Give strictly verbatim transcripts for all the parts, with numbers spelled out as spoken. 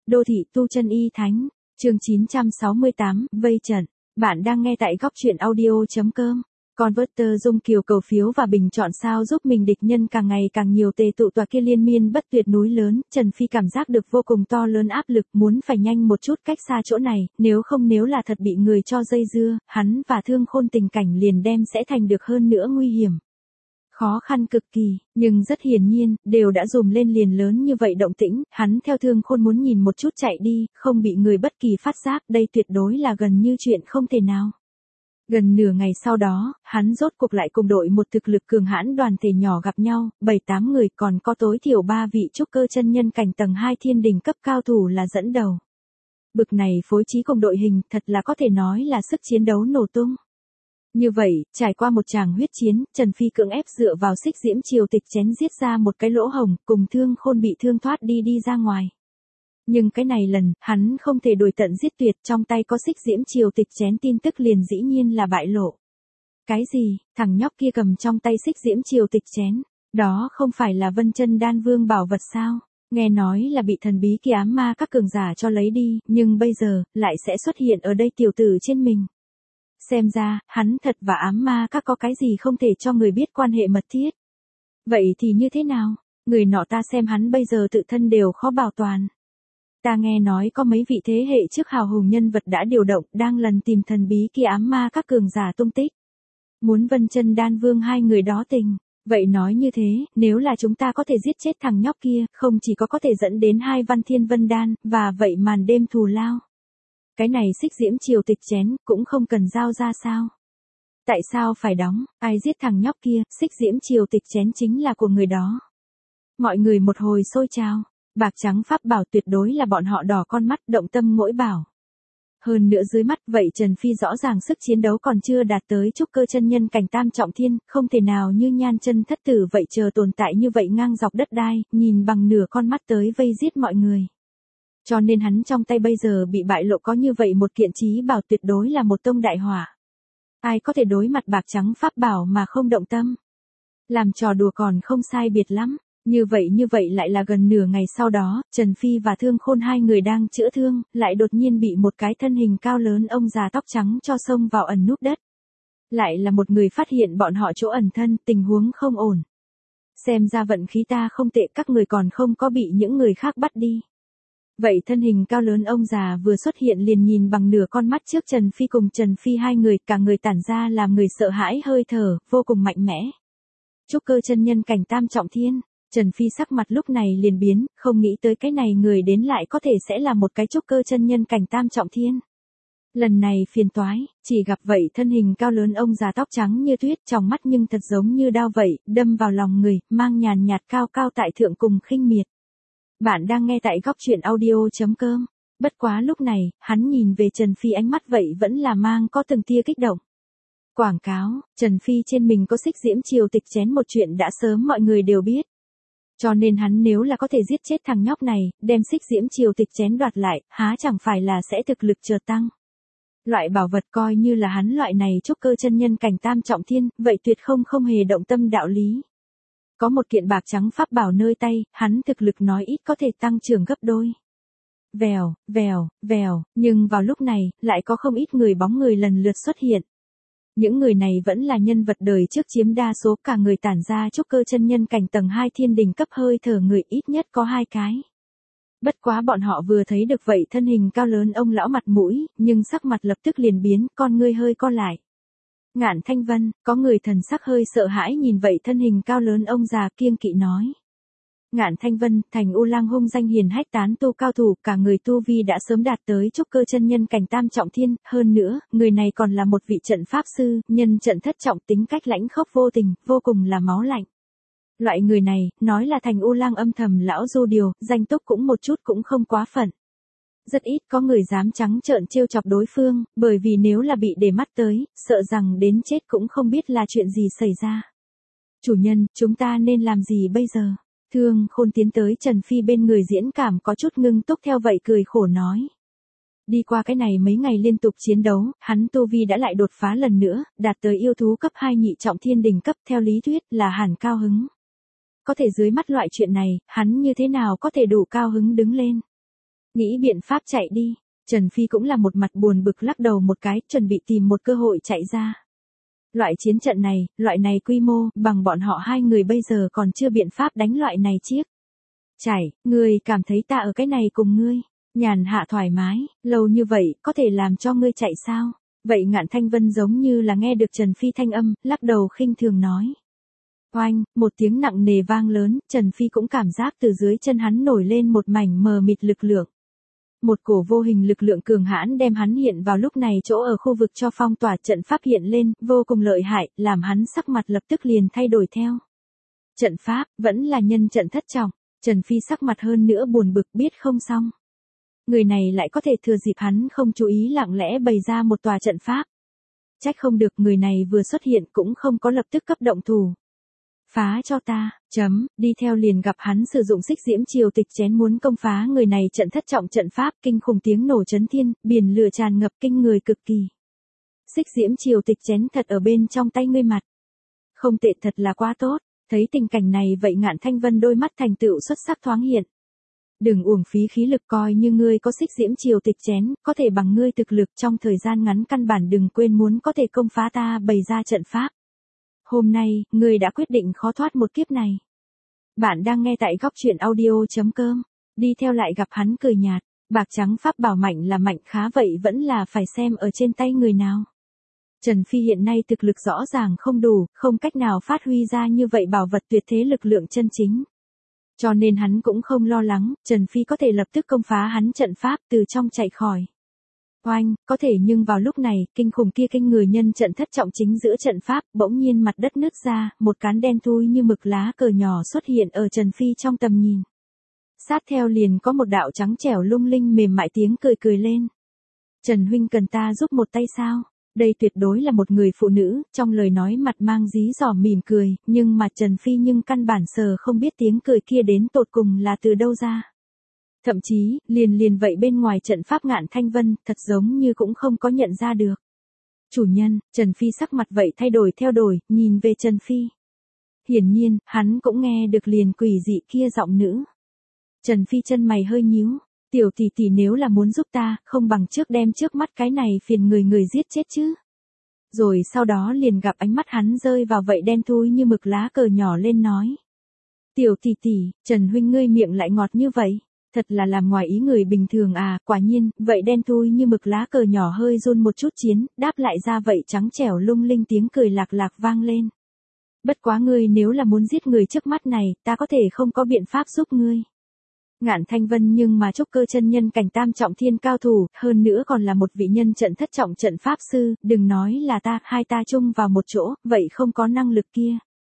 Đô thị tu chân y thánh, chương chín trăm sáu mươi tám, vây trận. Bạn đang nghe tại góc truyện audio.com. Converter Dung Kiều cầu phiếu và bình chọn sao giúp mình địch nhân càng ngày càng nhiều tề tụ tòa kia liên miên bất tuyệt núi lớn. Trần Phi cảm giác được vô cùng to lớn áp lực, muốn phải nhanh một chút cách xa chỗ này, nếu không nếu là thật bị người cho dây dưa, hắn và Thương Khôn tình cảnh liền đem sẽ thành được hơn nữa nguy hiểm. Khó khăn cực kỳ, nhưng rất hiển nhiên, đều đã dùm lên liền lớn như vậy động tĩnh, hắn theo Thương Khôn muốn nhìn một chút chạy đi, không bị người bất kỳ phát giác, đây tuyệt đối là gần như chuyện không thể nào. Gần nửa ngày sau đó, hắn rốt cuộc lại cùng đội một thực lực cường hãn đoàn thể nhỏ gặp nhau, bảy tám người còn có tối thiểu ba vị trúc cơ chân nhân cảnh tầng hai thiên đỉnh cấp cao thủ là dẫn đầu. Bực này phối trí cùng đội hình thật là có thể nói là sức chiến đấu nổ tung. Như vậy, trải qua một tràng huyết chiến, Trần Phi cưỡng ép dựa vào xích diễm triều tịch chén giết ra một cái lỗ hổng, cùng Thương Khôn bị thương thoát đi đi ra ngoài. Nhưng cái này lần, hắn không thể đuổi tận giết tuyệt, trong tay có xích diễm triều tịch chén tin tức liền dĩ nhiên là bại lộ. Cái gì, thằng nhóc kia cầm trong tay xích diễm triều tịch chén, đó không phải là Vân Chân Đan Vương bảo vật sao? Nghe nói là bị thần bí kia ám ma các cường giả cho lấy đi, nhưng bây giờ, lại sẽ xuất hiện ở đây tiểu tử trên mình. Xem ra, hắn thật và ám ma các có cái gì không thể cho người biết quan hệ mật thiết. Vậy thì như thế nào? Người nọ ta xem hắn bây giờ tự thân đều khó bảo toàn. Ta nghe nói có mấy vị thế hệ trước hào hùng nhân vật đã điều động, đang lần tìm thần bí kia ám ma các cường giả tung tích. Muốn Vân Chân Đan Vương hai người đó tình. Vậy nói như thế, nếu là chúng ta có thể giết chết thằng nhóc kia, không chỉ có có thể dẫn đến hai văn thiên vân đan, và vậy màn đêm thù lao. Cái này xích diễm triều tịch chén, cũng không cần giao ra sao? Tại sao phải đóng, ai giết thằng nhóc kia, xích diễm triều tịch chén chính là của người đó. Mọi người một hồi sôi trào, bạc trắng pháp bảo tuyệt đối là bọn họ đỏ con mắt, động tâm mỗi bảo. Hơn nữa dưới mắt, vậy Trần Phi rõ ràng sức chiến đấu còn chưa đạt tới trúc cơ chân nhân cảnh tam trọng thiên, không thể nào như Nhan Chân thất tử vậy chờ tồn tại như vậy ngang dọc đất đai, nhìn bằng nửa con mắt tới vây giết mọi người. Cho nên hắn trong tay bây giờ bị bại lộ có như vậy một kiện chí bảo tuyệt đối là một tông đại hỏa. Ai có thể đối mặt bạc trắng pháp bảo mà không động tâm? Làm trò đùa còn không sai biệt lắm. Như vậy như vậy lại là gần nửa ngày sau đó, Trần Phi và Thương Khôn hai người đang chữa thương, lại đột nhiên bị một cái thân hình cao lớn ông già tóc trắng cho xông vào ẩn núp đất. Lại là một người phát hiện bọn họ chỗ ẩn thân, tình huống không ổn. Xem ra vận khí ta không tệ, các người còn không có bị những người khác bắt đi. Vậy thân hình cao lớn ông già vừa xuất hiện liền nhìn bằng nửa con mắt trước Trần Phi cùng Trần Phi hai người, cả người tản ra làm người sợ hãi hơi thở, vô cùng mạnh mẽ. Trúc cơ chân nhân cảnh tam trọng thiên, Trần Phi sắc mặt lúc này liền biến, không nghĩ tới cái này người đến lại có thể sẽ là một cái trúc cơ chân nhân cảnh tam trọng thiên. Lần này phiền toái, chỉ gặp vậy thân hình cao lớn ông già tóc trắng như tuyết, trong mắt nhưng thật giống như đao vậy, đâm vào lòng người, mang nhàn nhạt cao cao tại thượng cùng khinh miệt. Bạn đang nghe tại góc truyện audio.com. Bất quá lúc này, hắn nhìn về Trần Phi ánh mắt vậy vẫn là mang có từng tia kích động. Quảng cáo, Trần Phi trên mình có xích diễm triều tịch chén một chuyện đã sớm mọi người đều biết. Cho nên hắn nếu là có thể giết chết thằng nhóc này, đem xích diễm triều tịch chén đoạt lại, há chẳng phải là sẽ thực lực chợt tăng. Loại bảo vật coi như là hắn loại này trúc cơ chân nhân cảnh tam trọng thiên, vậy tuyệt không không hề động tâm đạo lý. Có một kiện bạc trắng pháp bảo nơi tay, hắn thực lực nói ít có thể tăng trưởng gấp đôi. Vèo, vèo, vèo, nhưng vào lúc này, lại có không ít người bóng người lần lượt xuất hiện. Những người này vẫn là nhân vật đời trước chiếm đa số, cả người tản ra trúc cơ chân nhân cảnh tầng hai thiên đỉnh cấp hơi thở người ít nhất có hai cái. Bất quá bọn họ vừa thấy được vậy thân hình cao lớn ông lão mặt mũi, nhưng sắc mặt lập tức liền biến, con ngươi hơi co lại. Ngạn Thanh Vân, có người thần sắc hơi sợ hãi nhìn vậy thân hình cao lớn ông già kiêng kỵ nói. Ngạn Thanh Vân, thành U Lang hung danh hiền hách tán tu cao thủ, cả người tu vi đã sớm đạt tới trúc cơ chân nhân cảnh tam trọng thiên, hơn nữa, người này còn là một vị trận pháp sư, nhân trận thất trọng, tính cách lãnh khốc vô tình, vô cùng là máu lạnh. Loại người này, nói là thành U Lang âm thầm lão du điều, danh túc cũng một chút cũng không quá phận. Rất ít có người dám trắng trợn trêu chọc đối phương, bởi vì nếu là bị để mắt tới, sợ rằng đến chết cũng không biết là chuyện gì xảy ra. Chủ nhân, chúng ta nên làm gì bây giờ? Thương Khôn tiến tới Trần Phi bên người diễn cảm có chút ngưng túc theo vậy cười khổ nói. Đi qua cái này mấy ngày liên tục chiến đấu, hắn tu vi đã lại đột phá lần nữa, đạt tới yêu thú cấp hai nhị trọng thiên đỉnh cấp, theo lý thuyết là hẳn cao hứng. Có thể dưới mắt loại chuyện này, hắn như thế nào có thể đủ cao hứng đứng lên? Nghĩ biện pháp chạy đi. Trần Phi cũng là một mặt buồn bực lắc đầu một cái, chuẩn bị tìm một cơ hội chạy ra. Loại chiến trận này, loại này quy mô, bằng bọn họ hai người bây giờ còn chưa biện pháp đánh loại này chiếc. Chảy, ngươi cảm thấy ta ở cái này cùng ngươi, nhàn hạ thoải mái, lâu như vậy, có thể làm cho ngươi chạy sao? Vậy Ngạn Thanh Vân giống như là nghe được Trần Phi thanh âm, lắc đầu khinh thường nói. Oanh, một tiếng nặng nề vang lớn, Trần Phi cũng cảm giác từ dưới chân hắn nổi lên một mảnh mờ mịt lực lượng. Một cổ vô hình lực lượng cường hãn đem hắn hiện vào lúc này chỗ ở khu vực cho phong tỏa trận pháp hiện lên, vô cùng lợi hại, làm hắn sắc mặt lập tức liền thay đổi theo. Trận pháp, vẫn là nhân trận thất trọng, Trần Phi sắc mặt hơn nữa buồn bực biết không xong. Người này lại có thể thừa dịp hắn không chú ý lặng lẽ bày ra một tòa trận pháp. Trách không được người này vừa xuất hiện cũng không có lập tức cấp động thủ. Phá cho ta, chấm, đi theo liền gặp hắn sử dụng xích diễm triều tịch chén muốn công phá người này trận thất trọng trận pháp kinh khủng tiếng nổ chấn thiên, biển lửa tràn ngập kinh người cực kỳ. Xích diễm triều tịch chén thật ở bên trong tay ngươi mặt. Không tệ thật là quá tốt, thấy tình cảnh này vậy Ngạn Thanh Vân đôi mắt thành tựu xuất sắc thoáng hiện. Đừng uổng phí khí lực coi như ngươi có xích diễm triều tịch chén, có thể bằng ngươi thực lực trong thời gian ngắn căn bản đừng quên muốn có thể công phá ta bày ra trận pháp. Hôm nay, ngươi đã quyết định khó thoát một kiếp này. Bạn đang nghe tại góc truyện audio chấm com, đi theo lại gặp hắn cười nhạt, bạc trắng pháp bảo mạnh là mạnh khá vậy vẫn là phải xem ở trên tay người nào. Trần Phi hiện nay thực lực rõ ràng không đủ, không cách nào phát huy ra như vậy bảo vật tuyệt thế lực lượng chân chính. Cho nên hắn cũng không lo lắng, Trần Phi có thể lập tức công phá hắn trận pháp từ trong chạy khỏi. Oanh, có thể nhưng vào lúc này, kinh khủng kia kinh người nhân trận thất trọng chính giữa trận pháp, bỗng nhiên mặt đất nứt ra, một cán đen thui như mực lá cờ nhỏ xuất hiện ở Trần Phi trong tầm nhìn. Sát theo liền có một đạo trắng trẻo lung linh mềm mại tiếng cười cười lên. Trần huynh cần ta giúp một tay sao? Đây tuyệt đối là một người phụ nữ, trong lời nói mặt mang dí dỏm mỉm cười, nhưng mà Trần Phi nhưng căn bản sờ không biết tiếng cười kia đến tột cùng là từ đâu ra. Thậm chí, liền liền vậy bên ngoài trận pháp Ngạn Thanh Vân, thật giống như cũng không có nhận ra được. Chủ nhân, Trần Phi sắc mặt vậy thay đổi theo đổi, nhìn về Trần Phi. Hiển nhiên, hắn cũng nghe được liền quỷ dị kia giọng nữ. Trần Phi chân mày hơi nhíu, tiểu tỷ tỷ nếu là muốn giúp ta, không bằng trước đem trước mắt cái này phiền người người giết chết chứ. Rồi sau đó liền gặp ánh mắt hắn rơi vào vậy đen thui như mực lá cờ nhỏ lên nói. Tiểu tỷ tỷ, Trần huynh ngươi miệng lại ngọt như vậy. Thật là làm ngoài ý người bình thường à, quả nhiên, vậy đen thui như mực lá cờ nhỏ hơi run một chút chiến, đáp lại ra vậy trắng trẻo lung linh tiếng cười lạc lạc vang lên. Bất quá ngươi nếu là muốn giết người trước mắt này, ta có thể không có biện pháp giúp ngươi. Ngạn Thanh Vân nhưng mà trúc cơ chân nhân cảnh tam trọng thiên cao thủ, hơn nữa còn là một vị nhân trận thất trọng trận pháp sư, đừng nói là ta, hai ta chung vào một chỗ, vậy không có năng lực kia.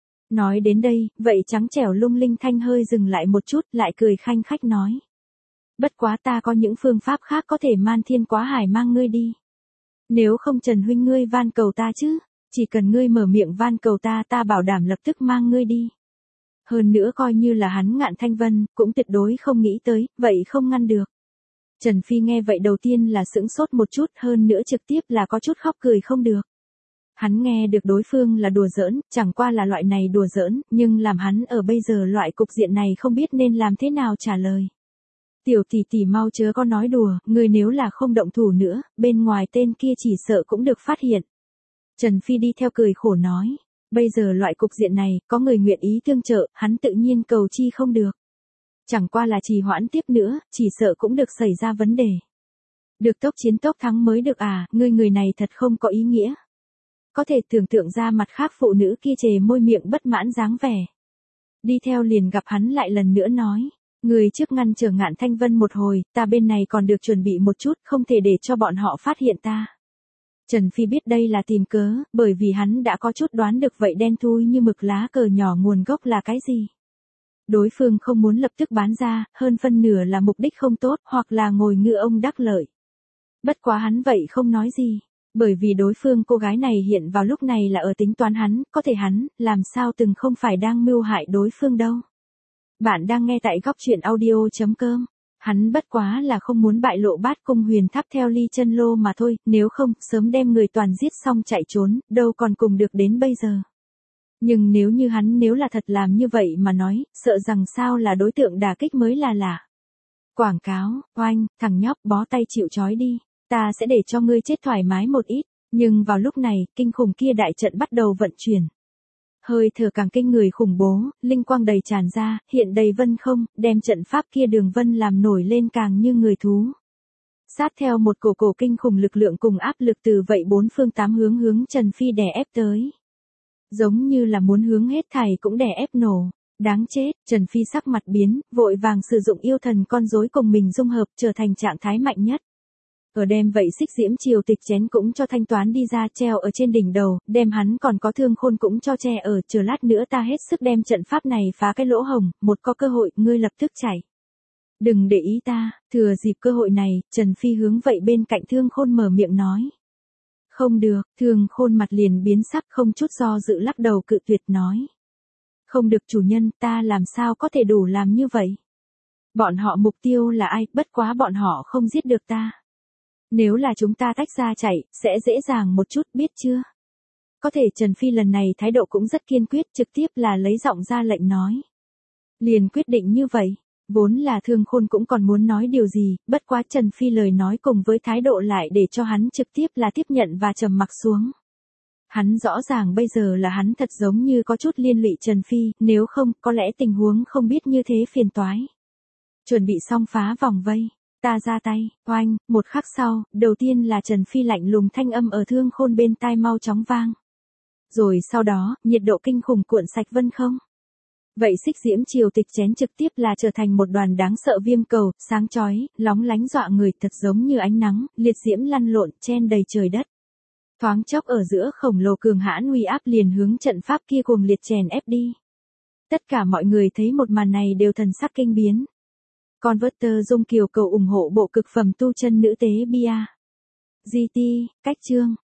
Nói đến đây, vậy trắng trẻo lung linh thanh hơi dừng lại một chút, lại cười khanh khách nói. Bất quá ta có những phương pháp khác có thể man thiên quá hải mang ngươi đi. Nếu không Trần huynh ngươi van cầu ta chứ, chỉ cần ngươi mở miệng van cầu ta ta bảo đảm lập tức mang ngươi đi. Hơn nữa coi như là hắn Ngạn Thanh Vân, cũng tuyệt đối không nghĩ tới, vậy không ngăn được. Trần Phi nghe vậy đầu tiên là sững sốt một chút, hơn nữa trực tiếp là có chút khóc cười không được. Hắn nghe được đối phương là đùa giỡn, chẳng qua là loại này đùa giỡn, nhưng làm hắn ở bây giờ loại cục diện này không biết nên làm thế nào trả lời. Tiểu tỷ tỷ mau chớ có nói đùa, người nếu là không động thủ nữa, bên ngoài tên kia chỉ sợ cũng được phát hiện. Trần Phi đi theo cười khổ nói, bây giờ loại cục diện này, có người nguyện ý tương trợ, hắn tự nhiên cầu chi không được. Chẳng qua là trì hoãn tiếp nữa, chỉ sợ cũng được xảy ra vấn đề. Được tốc chiến tốc thắng mới được à, ngươi người này thật không có ý nghĩa. Có thể tưởng tượng ra mặt khác phụ nữ kia chề môi miệng bất mãn dáng vẻ. Đi theo liền gặp hắn lại lần nữa nói, người trước ngăn trở Ngạn Thanh Vân một hồi, ta bên này còn được chuẩn bị một chút, không thể để cho bọn họ phát hiện ta. Trần Phi biết đây là tìm cớ, bởi vì hắn đã có chút đoán được vậy đen thui như mực lá cờ nhỏ nguồn gốc là cái gì. Đối phương không muốn lập tức bán ra, hơn phân nửa là mục đích không tốt, hoặc là ngồi ngựa ông đắc lợi. Bất quá hắn vậy không nói gì. Bởi vì đối phương cô gái này hiện vào lúc này là ở tính toán hắn, có thể hắn, làm sao từng không phải đang mưu hại đối phương đâu. Bạn đang nghe tại góc truyện audio chấm com. Hắn bất quá là không muốn bại lộ bát cung huyền tháp theo ly chân lô mà thôi, nếu không, sớm đem người toàn giết xong chạy trốn, đâu còn cùng được đến bây giờ. Nhưng nếu như hắn nếu là thật làm như vậy mà nói, sợ rằng sao là đối tượng đả kích mới là lạ. Quảng cáo, oanh, thằng nhóc bó tay chịu trói đi, ta sẽ để cho ngươi chết thoải mái một ít, nhưng vào lúc này, kinh khủng kia đại trận bắt đầu vận chuyển. Hơi thở càng kinh người khủng bố, linh quang đầy tràn ra, hiện đầy vân không, đem trận pháp kia đường vân làm nổi lên càng như người thú. Sát theo một cổ cổ kinh khủng lực lượng cùng áp lực từ vậy bốn phương tám hướng hướng Trần Phi đè ép tới. Giống như là muốn hướng hết thảy cũng đè ép nổ. Đáng chết, Trần Phi sắc mặt biến, vội vàng sử dụng yêu thần con rối cùng mình dung hợp trở thành trạng thái mạnh nhất. Ở đem vậy xích diễm triều tịch chén cũng cho thanh toán đi ra treo ở trên đỉnh đầu, đem hắn còn có thương khôn cũng cho che ở, chờ lát nữa ta hết sức đem trận pháp này phá cái lỗ hồng, một có cơ hội, ngươi lập tức chạy. Đừng để ý ta, thừa dịp cơ hội này, Trần Phi hướng vậy bên cạnh thương khôn mở miệng nói. Không được, thương khôn mặt liền biến sắc không chút do dự lắc đầu cự tuyệt nói. Không được chủ nhân, ta làm sao có thể đủ làm như vậy? Bọn họ mục tiêu là ai, bất quá bọn họ không giết được ta. Nếu là chúng ta tách ra chạy, sẽ dễ dàng một chút biết chưa? Có thể Trần Phi lần này thái độ cũng rất kiên quyết, trực tiếp là lấy giọng ra lệnh nói. Liền quyết định như vậy, vốn là thương khôn cũng còn muốn nói điều gì, bất quá Trần Phi lời nói cùng với thái độ lại để cho hắn trực tiếp là tiếp nhận và trầm mặc xuống. Hắn rõ ràng bây giờ là hắn thật giống như có chút liên lụy Trần Phi, nếu không, có lẽ tình huống không biết như thế phiền toái. Chuẩn bị xong phá vòng vây, ta ra tay, oanh, một khắc sau, đầu tiên là Trần Phi lạnh lùng thanh âm ở thương khôn bên tai mau chóng vang. Rồi sau đó, nhiệt độ kinh khủng cuộn sạch vân không. Vậy xích diễm triều tịch chén trực tiếp là trở thành một đoàn đáng sợ viêm cầu, sáng chói, lóng lánh dọa người thật giống như ánh nắng, liệt diễm lăn lộn, chen đầy trời đất. Thoáng chốc ở giữa khổng lồ cường hãn uy áp liền hướng trận pháp kia cuồng liệt chèn ép đi. Tất cả mọi người thấy một màn này đều thần sắc kinh biến. Converter Dung Kiều cầu ủng hộ bộ cực phẩm tu chân nữ tế bia. giê tê, cách chương.